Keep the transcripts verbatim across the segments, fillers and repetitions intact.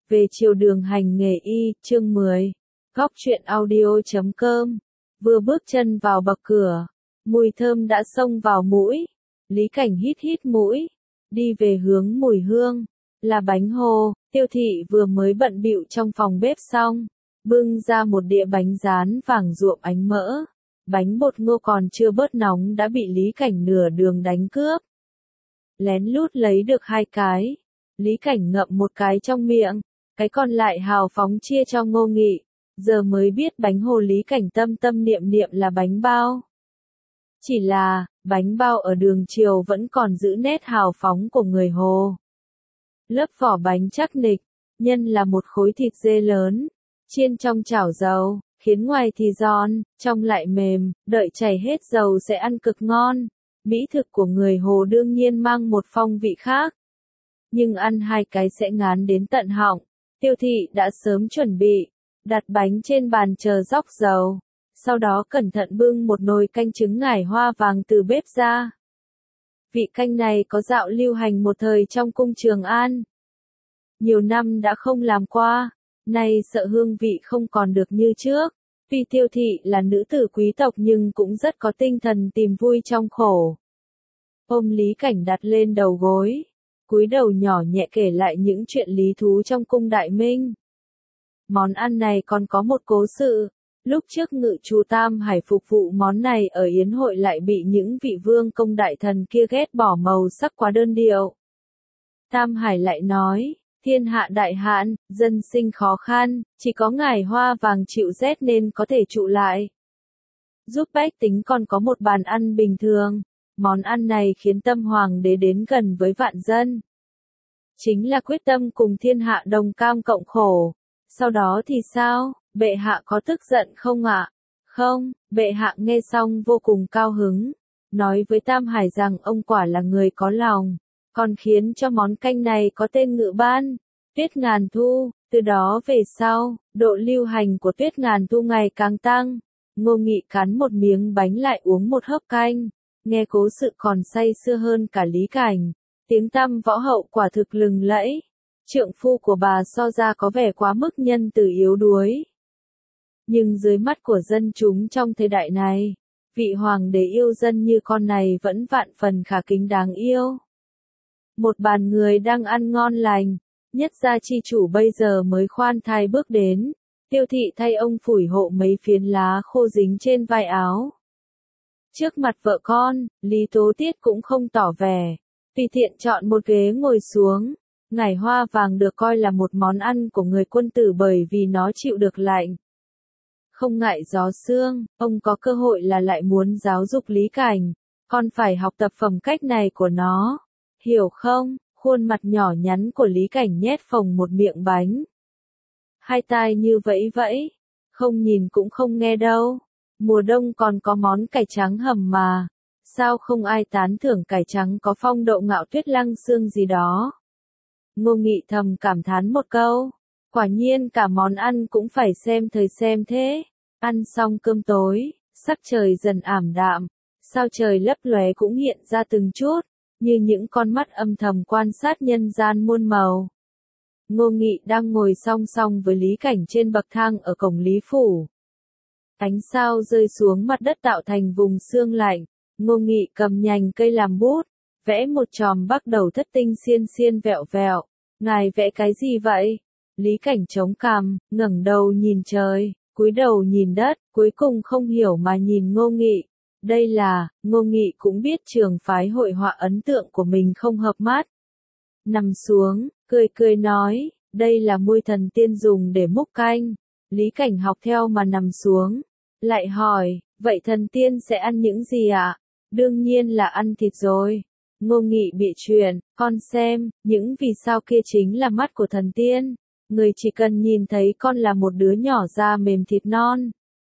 Về chiều đường hành nghề y, chương mười. Góc truyện audio chấm com. Vừa bước chân vào bậc cửa, mùi thơm đã xông vào mũi. Lý Cảnh hít hít mũi, đi về hướng mùi hương, là bánh hồ. Tiêu Thị vừa mới bận bịu trong phòng bếp xong, bưng ra một đĩa bánh rán vàng ruộm ánh mỡ. Bánh bột ngô còn chưa bớt nóng đã bị Lý Cảnh nửa đường đánh cướp. Lén lút lấy được hai cái, Lý Cảnh ngậm một cái trong miệng, cái còn lại hào phóng chia cho Ngô Nghị. Giờ mới biết bánh hồ Lý Cảnh tâm tâm niệm niệm là bánh bao. Chỉ là, bánh bao ở đường triều vẫn còn giữ nét hào phóng của người Hồ. Lớp vỏ bánh chắc nịch, nhân là một khối thịt dê lớn, chiên trong chảo dầu, khiến ngoài thì giòn, trong lại mềm, đợi chảy hết dầu sẽ ăn cực ngon. Mỹ thực của người Hồ đương nhiên mang một phong vị khác. Nhưng ăn hai cái sẽ ngán đến tận họng. Tiêu Thị đã sớm chuẩn bị, đặt bánh trên bàn chờ róc dầu, sau đó cẩn thận bưng một nồi canh trứng ngải hoa vàng từ bếp ra. Vị canh này có dạo lưu hành một thời trong cung Trường An. Nhiều năm đã không làm qua, nay sợ hương vị không còn được như trước. Tuy Tiêu Thị là nữ tử quý tộc nhưng cũng rất có tinh thần tìm vui trong khổ. Ôm Lý Cảnh đặt lên đầu gối, cúi đầu nhỏ nhẹ kể lại những chuyện lý thú trong cung Đại Minh. Món ăn này còn có một cố sự, lúc trước Ngự Chủ Tam Hải phục vụ món này ở yến hội lại bị những vị vương công đại thần kia ghét bỏ màu sắc quá đơn điệu. Tam Hải lại nói, thiên hạ đại hạn, dân sinh khó khăn, chỉ có ngải hoa vàng chịu rét nên có thể trụ lại. Giúp bách tính còn có một bàn ăn bình thường, món ăn này khiến tâm hoàng đế đến gần với vạn dân. Chính là quyết tâm cùng thiên hạ đồng cam cộng khổ. Sau đó thì sao, bệ hạ có tức giận không ạ? Không, bệ hạ nghe xong vô cùng cao hứng, nói với Tam Hải rằng ông quả là người có lòng, còn khiến cho món canh này có tên Ngự Ban, Tuyết Ngàn Thu. Từ đó về sau, độ lưu hành của Tuyết Ngàn Thu ngày càng tăng. Ngô Nghị cắn một miếng bánh lại uống một hớp canh, nghe cố sự còn say sưa hơn cả Lý Cảnh. Tiếng tăm võ hậu quả thực lừng lẫy. Trượng phu của bà so ra có vẻ quá mức nhân từ yếu đuối. Nhưng dưới mắt của dân chúng trong thời đại này, vị hoàng đế yêu dân như con này vẫn vạn phần khả kính đáng yêu. Một bàn người đang ăn ngon lành, nhất gia chi chủ bây giờ mới khoan thai bước đến. Tiêu Thị thay ông phủi hộ mấy phiến lá khô dính trên vai áo. Trước mặt vợ con, Lý Tố Tiết cũng không tỏ vẻ, tùy tiện chọn một ghế ngồi xuống. Ngải hoa vàng được coi là một món ăn của người quân tử bởi vì nó chịu được lạnh. Không ngại gió sương, ông có cơ hội là lại muốn giáo dục Lý Cảnh, con phải học tập phẩm cách này của nó. Hiểu không? Khuôn mặt nhỏ nhắn của Lý Cảnh nhét phồng một miệng bánh. Hai tai như vẫy vẫy, không nhìn cũng không nghe đâu. Mùa đông còn có món cải trắng hầm mà. Sao không ai tán thưởng cải trắng có phong độ ngạo tuyết lăng xương gì đó. Ngô Nghị thầm cảm thán một câu, quả nhiên cả món ăn cũng phải xem thời xem thế. Ăn xong cơm tối, sắc trời dần ảm đạm, sao trời lấp lóe cũng hiện ra từng chút, như những con mắt âm thầm quan sát nhân gian muôn màu. Ngô Nghị đang ngồi song song với Lý Cảnh trên bậc thang ở cổng Lý Phủ. Ánh sao rơi xuống mặt đất tạo thành vùng sương lạnh, Ngô Nghị cầm nhành cây làm bút, vẽ một chòm bắt đầu thất tinh xiên xiên vẹo vẹo. Ngài vẽ cái gì vậy? Lý Cảnh chống cằm, ngẩng đầu nhìn trời, cúi đầu nhìn đất, cuối cùng không hiểu mà nhìn Ngô Nghị. Đây là, Ngô Nghị cũng biết trường phái hội họa ấn tượng của mình không hợp mắt. Nằm xuống, cười cười nói, đây là muôi thần tiên dùng để múc canh. Lý Cảnh học theo mà nằm xuống, lại hỏi, vậy thần tiên sẽ ăn những gì ạ? Đương nhiên là ăn thịt rồi. Ngô Nghị bị chuyện, con xem, những vì sao kia chính là mắt của thần tiên. Người chỉ cần nhìn thấy con là một đứa nhỏ da mềm thịt non.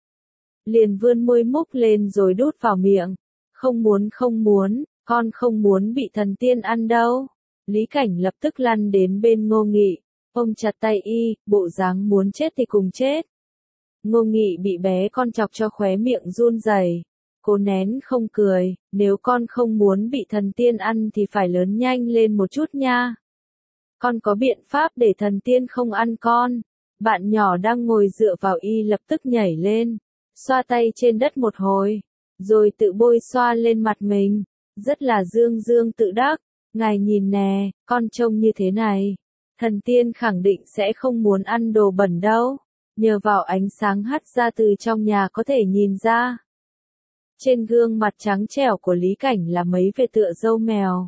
Liền vươn môi múc lên rồi đút vào miệng. Không muốn không muốn, con không muốn bị thần tiên ăn đâu. Lý Cảnh lập tức lăn đến bên Ngô Nghị, ôm chặt tay y, bộ dáng muốn chết thì cùng chết. Ngô Nghị bị bé con chọc cho khóe miệng run rẩy. Cố nén không cười, nếu con không muốn bị thần tiên ăn thì phải lớn nhanh lên một chút nha. con có biện pháp để thần tiên không ăn con. Bạn nhỏ đang ngồi dựa vào y lập tức nhảy lên, xoa tay trên đất một hồi, rồi tự bôi xoa lên mặt mình, rất là dương dương tự đắc. Ngài nhìn nè, con trông như thế này, thần tiên khẳng định sẽ không muốn ăn đồ bẩn đâu, nhờ vào ánh sáng hắt ra từ trong nhà có thể nhìn ra. Trên gương mặt trắng trẻo của Lý Cảnh là mấy vệt tựa râu mèo.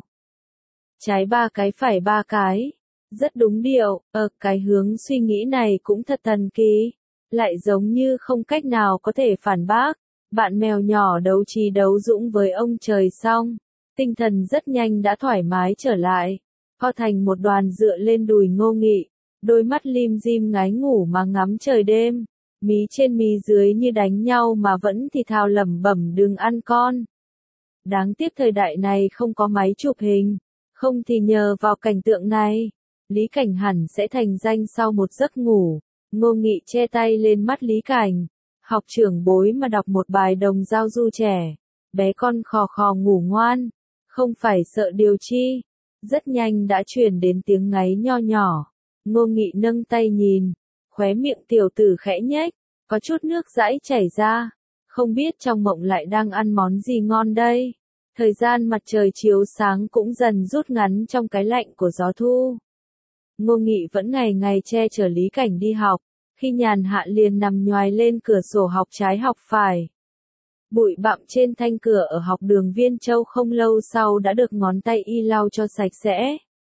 Trái ba cái phải ba cái. Rất đúng điệu, ờ, cái hướng suy nghĩ này cũng thật thần kỳ. Lại giống như không cách nào có thể phản bác. Bạn mèo nhỏ đấu trí đấu dũng với ông trời xong. Tinh thần rất nhanh đã thoải mái trở lại. Co thành một đoàn dựa lên đùi Ngô Nghị. Đôi mắt lim dim ngái ngủ mà ngắm trời đêm. Mí trên mí dưới như đánh nhau mà vẫn thì thào lẩm bẩm đừng ăn con. Đáng tiếc thời đại này không có máy chụp hình. Không thì nhờ vào cảnh tượng này, Lý Cảnh hẳn sẽ thành danh sau một giấc ngủ. Ngô Nghị che tay lên mắt Lý Cảnh. Học trưởng bối mà đọc một bài đồng giao du trẻ. Bé con khò khò ngủ ngoan. Không phải sợ điều chi. Rất nhanh đã truyền đến tiếng ngáy nho nhỏ. Ngô Nghị nâng tay nhìn. Khóe miệng tiểu tử khẽ nhếch. Có chút nước dãi chảy ra. Không biết trong mộng lại đang ăn món gì ngon đây. Thời gian mặt trời chiếu sáng cũng dần rút ngắn trong cái lạnh của gió thu. Ngô Nghị vẫn ngày ngày che chở Lý Cảnh đi học, khi nhàn hạ liền nằm nhoài lên cửa sổ học trái học phải. Bụi bặm trên thanh cửa ở học đường Viên Châu không lâu sau đã được ngón tay y lau cho sạch sẽ.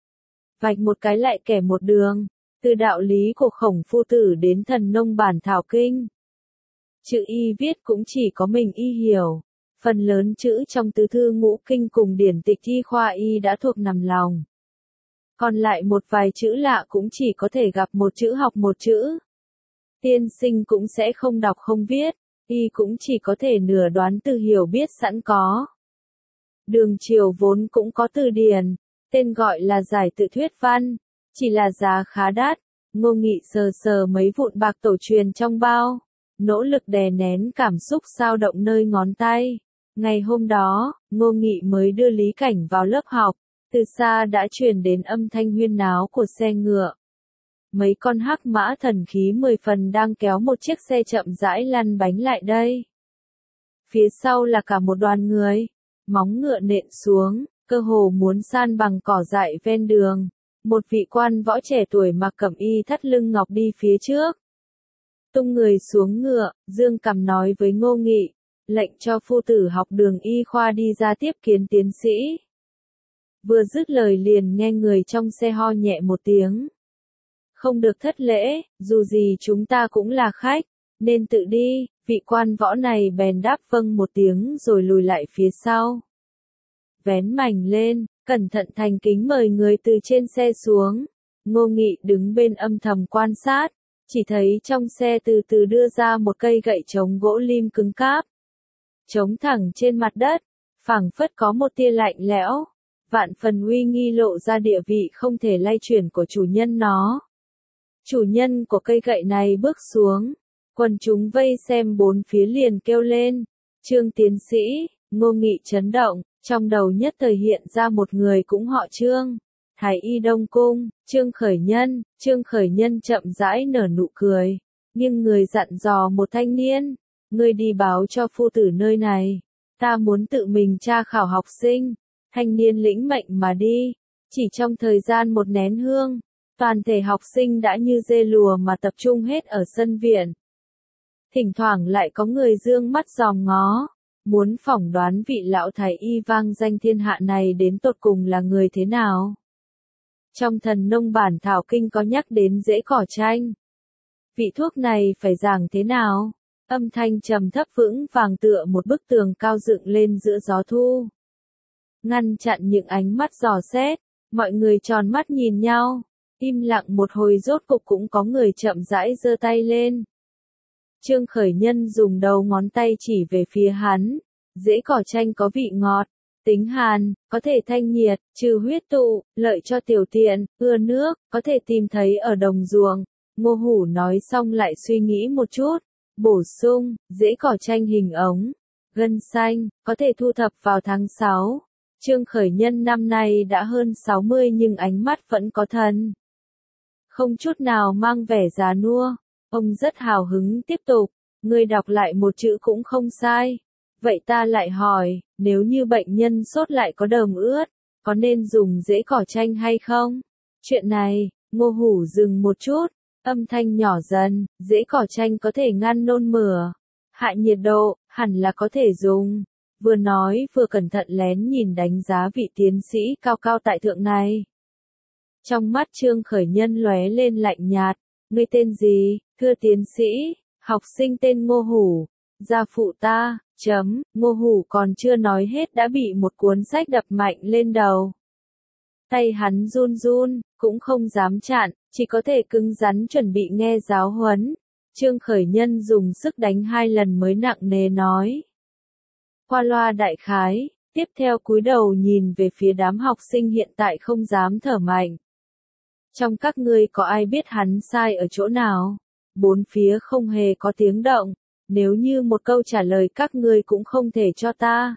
Vạch một cái lại kẻ một đường, từ đạo lý của Khổng Phu Tử đến thần nông bản thảo kinh. Chữ y viết cũng chỉ có mình y hiểu. Phần lớn chữ trong tứ thư ngũ kinh cùng điển tịch y khoa y đã thuộc nằm lòng. Còn lại một vài chữ lạ cũng chỉ có thể gặp một chữ học một chữ. Tiên sinh cũng sẽ không đọc không viết, y cũng chỉ có thể nửa đoán từ hiểu biết sẵn có. Đường Triều vốn cũng có từ điển, tên gọi là giải tự thuyết văn, chỉ là giá khá đắt. Ngô Nghị sờ sờ mấy vụn bạc tổ truyền trong bao, nỗ lực đè nén cảm xúc xao động nơi ngón tay. Ngày hôm đó, Ngô Nghị mới đưa Lý Cảnh vào lớp học, từ xa đã truyền đến âm thanh huyên náo của xe ngựa. Mấy con hắc mã thần khí mười phần đang kéo một chiếc xe chậm rãi lăn bánh lại đây. Phía sau là cả một đoàn người, móng ngựa nện xuống, cơ hồ muốn san bằng cỏ dại ven đường. Một vị quan võ trẻ tuổi mặc cẩm y thắt lưng ngọc đi phía trước. Tung người xuống ngựa, dương cằm nói với Ngô Nghị, lệnh cho phu tử học đường y khoa đi ra tiếp kiến tiến sĩ. Vừa dứt lời liền nghe người trong xe ho nhẹ một tiếng. Không được thất lễ, dù gì chúng ta cũng là khách, nên tự đi. Vị quan võ này bèn đáp vâng một tiếng rồi lùi lại phía sau. Vén mảnh lên, cẩn thận thành kính mời người từ trên xe xuống. Ngô Nghị đứng bên âm thầm quan sát, chỉ thấy trong xe từ từ đưa ra một cây gậy chống gỗ lim cứng cáp. Chống thẳng trên mặt đất, phảng phất có một tia lạnh lẽo, vạn phần uy nghi lộ ra địa vị không thể lay chuyển của chủ nhân nó. Chủ nhân của cây gậy này bước xuống, quần chúng vây xem bốn phía liền kêu lên, Trương tiến sĩ. Ngô Nghị chấn động, trong đầu nhất thời hiện ra một người cũng họ Trương. Thái y Đông Cung, Trương Khởi Nhân. Trương Khởi Nhân chậm rãi nở nụ cười, nhưng người dặn dò một thanh niên, ngươi đi báo cho phu tử nơi này, ta muốn tự mình tra khảo học sinh. Thanh niên lĩnh mệnh mà đi, chỉ trong thời gian một nén hương, toàn thể học sinh đã như dê lùa mà tập trung hết ở sân viện. Thỉnh thoảng lại có người dương mắt dòm ngó, muốn phỏng đoán vị lão thái y vang danh thiên hạ này đến tột cùng là người thế nào. Trong thần nông bản thảo kinh có nhắc đến rễ cỏ chanh. Vị thuốc này phải giảng thế nào? Âm thanh trầm thấp vững vàng tựa một bức tường cao dựng lên giữa gió thu. Ngăn chặn những ánh mắt dò xét, mọi người tròn mắt nhìn nhau, im lặng một hồi rốt cục cũng có người chậm rãi giơ tay lên. Trương Khởi Nhân dùng đầu ngón tay chỉ về phía hắn, rễ cỏ chanh có vị ngọt, tính hàn, có thể thanh nhiệt, trừ huyết tụ, lợi cho tiểu tiện, ưa nước, có thể tìm thấy ở đồng ruộng. Ngô Hủ nói xong lại suy nghĩ một chút, bổ sung, rễ cỏ chanh hình ống, gân xanh, có thể thu thập vào tháng sáu. Trương Khởi Nhân năm nay đã hơn sáu mươi nhưng ánh mắt vẫn có thần. Không chút nào mang vẻ già nua. Ông rất hào hứng tiếp tục. Ngươi đọc lại một chữ cũng không sai. Vậy ta lại hỏi, nếu như bệnh nhân sốt lại có đờm ướt, có nên dùng rễ cỏ chanh hay không? Chuyện này, Ngô Hủ dừng một chút, âm thanh nhỏ dần, rễ cỏ chanh có thể ngăn nôn mửa, hạ nhiệt độ, hẳn là có thể dùng. Vừa nói vừa cẩn thận lén nhìn đánh giá vị tiến sĩ cao cao tại thượng này. Trong mắt Trương Khởi Nhân lóe lên lạnh nhạt, ngươi tên gì, thưa tiến sĩ, học sinh tên Ngô Hủ, gia phụ ta, chấm, Ngô Hủ còn chưa nói hết đã bị một cuốn sách đập mạnh lên đầu. Tay hắn run run, cũng không dám chặn, chỉ có thể cứng rắn chuẩn bị nghe giáo huấn. Trương Khởi Nhân dùng sức đánh hai lần mới nặng nề nói. Qua loa đại khái, tiếp theo cúi đầu nhìn về phía đám học sinh hiện tại không dám thở mạnh. Trong các ngươi có ai biết hắn sai ở chỗ nào? Bốn phía không hề có tiếng động, nếu như một câu trả lời các ngươi cũng không thể cho ta.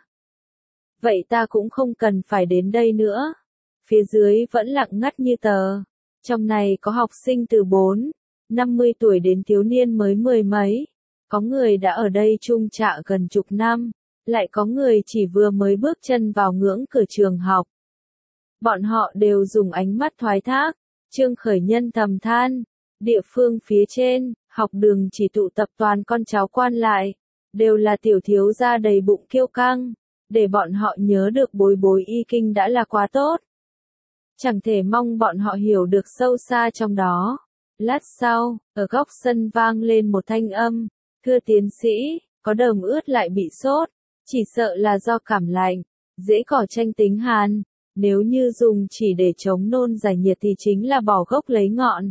Vậy ta cũng không cần phải đến đây nữa. Phía dưới vẫn lặng ngắt như tờ. Trong này có học sinh từ bốn, năm mươi tuổi đến thiếu niên mới mười mấy. Có người đã ở đây chung trạ gần chục năm, lại có người chỉ vừa mới bước chân vào ngưỡng cửa trường học. Bọn họ đều dùng ánh mắt thoái thác. Trương Khởi Nhân thầm than, địa phương phía trên, học đường chỉ tụ tập toàn con cháu quan lại, đều là tiểu thiếu gia đầy bụng kiêu căng, để bọn họ nhớ được bối bối y kinh đã là quá tốt. Chẳng thể mong bọn họ hiểu được sâu xa trong đó. Lát sau, ở góc sân vang lên một thanh âm, thưa tiến sĩ, có đờm ướt lại bị sốt, chỉ sợ là do cảm lạnh, rễ cỏ chanh tính hàn. Nếu như dùng chỉ để chống nôn giải nhiệt thì chính là bỏ gốc lấy ngọn.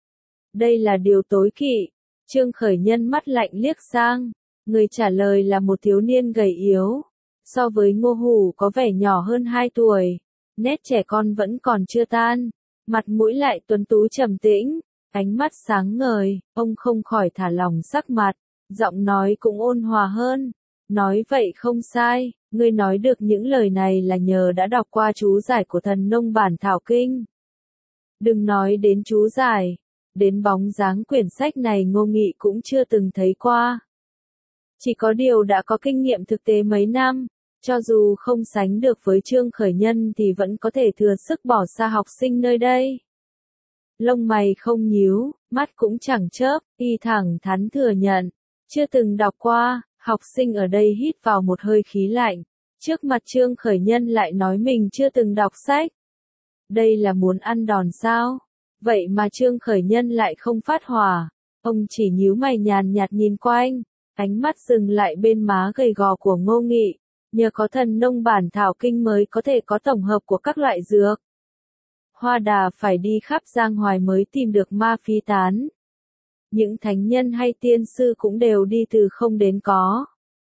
Đây là điều tối kỵ. Trương Khởi Nhân mắt lạnh liếc sang. Người trả lời là một thiếu niên gầy yếu. So với Ngô Hủ có vẻ nhỏ hơn hai tuổi. Nét trẻ con vẫn còn chưa tan. Mặt mũi lại tuấn tú trầm tĩnh. Ánh mắt sáng ngời. Ông không khỏi thả lỏng sắc mặt. Giọng nói cũng ôn hòa hơn. Nói vậy không sai. Ngươi nói được những lời này là nhờ đã đọc qua chú giải của thần nông bản thảo kinh. Đừng nói đến chú giải, đến bóng dáng quyển sách này Ngô Nghị cũng chưa từng thấy qua. Chỉ có điều đã có kinh nghiệm thực tế mấy năm, cho dù không sánh được với Trương Khởi Nhân thì vẫn có thể thừa sức bỏ xa học sinh nơi đây. Lông mày không nhíu, mắt cũng chẳng chớp, y thẳng thắn thừa nhận, chưa từng đọc qua. Học sinh ở đây hít vào một hơi khí lạnh, trước mặt Trương Khởi Nhân lại nói mình chưa từng đọc sách. Đây là muốn ăn đòn sao? Vậy mà Trương Khởi Nhân lại không phát hỏa, ông chỉ nhíu mày nhàn nhạt nhìn quanh, ánh mắt dừng lại bên má gầy gò của Ngô Nghị, nhờ có thần nông bản thảo kinh mới có thể có tổng hợp của các loại dược. Hoa đà phải đi khắp giang hoài mới tìm được ma phi tán. Những thánh nhân hay tiên sư cũng đều đi từ không đến có.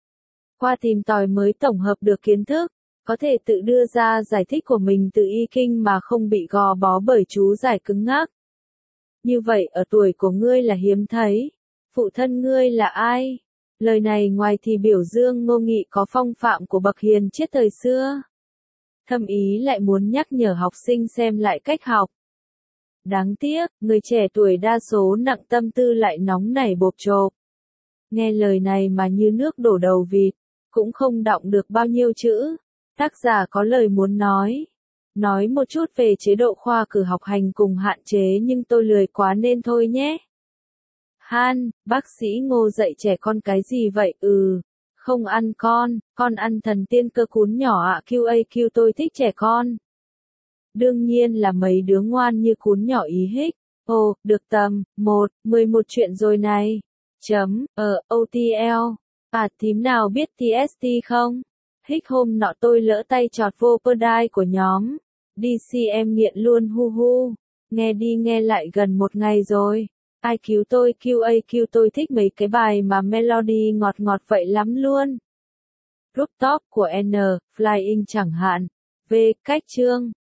Qua tìm tòi mới tổng hợp được kiến thức, có thể tự đưa ra giải thích của mình từ y kinh mà không bị gò bó bởi chú giải cứng ngắc. Như vậy ở tuổi của ngươi là hiếm thấy. Phụ thân ngươi là ai? Lời này ngoài thì biểu dương Ngô Nghị có phong phạm của bậc hiền triết thời xưa. Thâm ý lại muốn nhắc nhở học sinh xem lại cách học. Đáng tiếc, người trẻ tuổi đa số nặng tâm tư lại nóng nảy bộp chộp. Nghe lời này mà như nước đổ đầu vịt, cũng không đọng được bao nhiêu chữ. Tác giả có lời muốn nói. Nói một chút về chế độ khoa cử học hành cùng hạn chế nhưng tôi lười quá nên thôi nhé. Han, bác sĩ Ngô dạy trẻ con cái gì vậy? Ừ, không ăn con, con ăn thần tiên cơ cún nhỏ ạ. quy a quy tôi thích trẻ con. Đương nhiên là mấy đứa ngoan như cún nhỏ ý hích. Ồ, được tầm, một, mười một chuyện rồi này. Chấm, ờ, o tê lờ. À, thím nào biết tê ét tê không? Hích hôm nọ tôi lỡ tay chọt vô perdai của nhóm. đê xê em nghiện luôn hu hu. Nghe đi nghe lại gần một ngày rồi. Ai cứu tôi? quy a quy tôi thích mấy cái bài mà melody ngọt ngọt vậy lắm luôn. Rooftop của N, Flying chẳng hạn. V, cách chương.